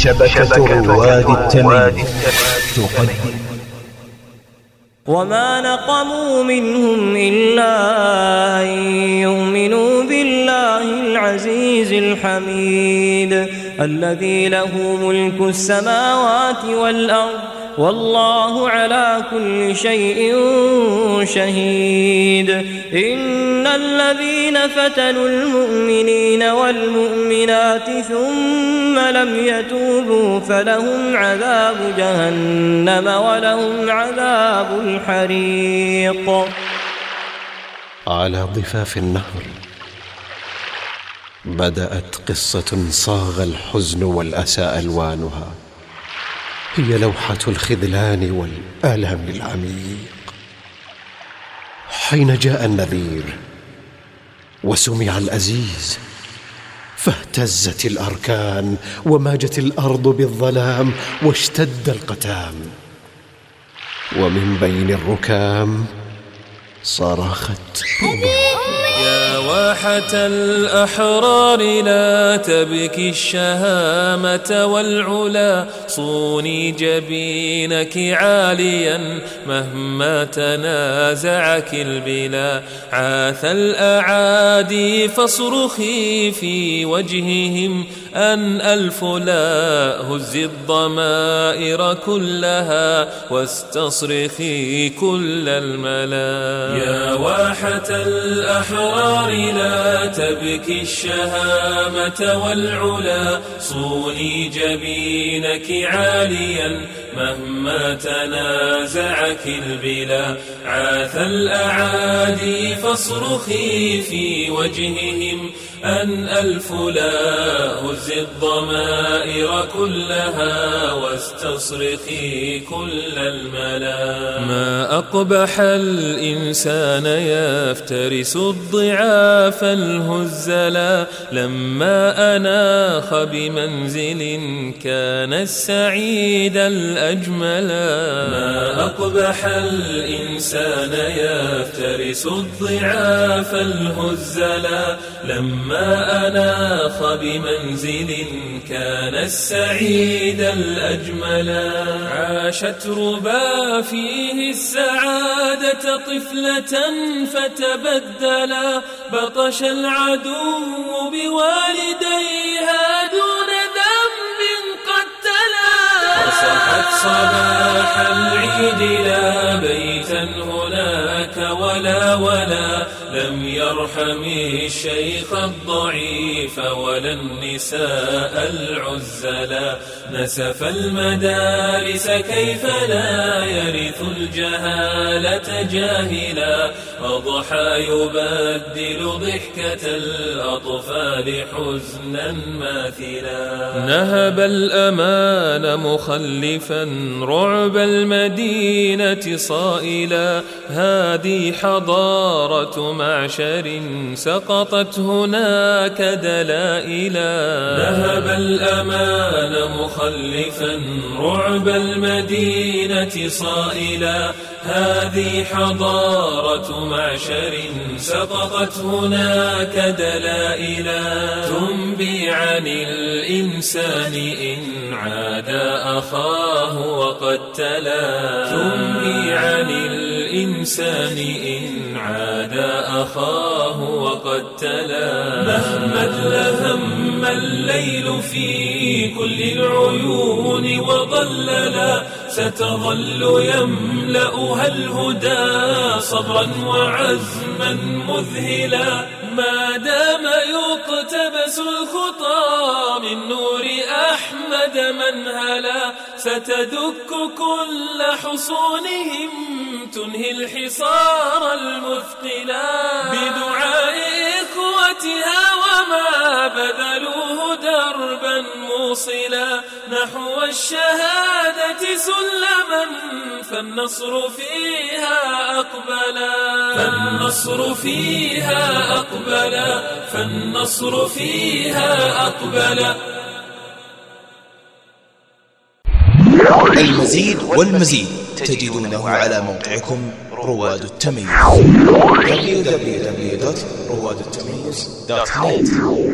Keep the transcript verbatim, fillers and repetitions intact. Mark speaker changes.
Speaker 1: شبكة رواد التمييز تقدم.
Speaker 2: وما نقموا منهم إلا أن يؤمنوا بالله العزيز الحميد الذي له ملك السماوات والأرض والله على كل شيء شهيد. إن الذين فتنوا المؤمنين والمؤمنات ثم لم يتوبوا فلهم عذاب جهنم ولهم عذاب الحريق.
Speaker 3: على ضفاف النهر بدأت قصة صاغ الحزن والأسى ألوانها، هي لوحة الخذلان والآلام العميق. حين جاء النذير وسمع الأزيز فاهتزت الأركان وماجت الأرض بالظلام واشتد القتام، ومن بين الركام صرخت
Speaker 4: يا واحة الأحرار لا تبكي الشهامة والعلا، صوني جبينك عاليا مهما تنازعك البلا. عاث الأعادي فاصرخي في وجههم أن ألف لا، هزي الضمائر كلها واستصرخي كل الملا. يا واحة الأحرار لا تبكي الشهامة والعلا، صوني جبينك عاليا مهما تنازعك البلا. عاث الأعادي فاصرخي في وجههم أن ألف لا، هزي الضمائر كلها واستصرخي كل الملا. ما أقبح الإنسان يفترس الضعاف الهزلا، لما أناخ بمنزل كان السعيد الأجملا. ما أقبح الإنسان يفترس الضعاف الهزلا، لما ما أناخ بمنزل كان السعيد الأجملا. عاشت ربا فيه السعادة طفلة فتبدلا، بطش العدو بوالديها دون ذنب قتلا. وصحت صباح العيد لا بيتا هناك ولا ولا، لم يرحم الشيخ الضعيف ولا النساء العزلا. نسف المدارس كيف لا يرث الجهالة جاهلا، أضحى يبدل ضحكة الأطفال حزنا ماثلا. نهب الأمان مخلفا رعب المدينة صائلا، هذه حضارة معشر سقطت هناك دلائلا. نهب الأمان مخلفا رعب المدينة صائلا، هذه حضارة معشر سقطت هناك دلائلا. تنبي عن الإنسان إن عاد أخاه وقد تلا، تنبي عن الإنسان إن عاد أخاه وقد تلا. مهما ادلهم الليل في كل العيون وضللا، ستظل يملأها الهدى صبرا وعزما مذهلا. ما دام يقتبس الخطى من نور أحمد منهلا، ستدك كل حصونهم تنهي الحصار المثقلا. بدعاء إخوتها وما بذلوه دربا موصلا، نحو الشهادة سلما فالنصر فيها أقبلا. فالنصر فيها أقبلا، فالنصر فيها أقبلا.
Speaker 1: المزيد والمزيد تجدونه على موقعكم رواد التمييز دبليو دبليو دبليو دوت رواد التمييز دوت نت.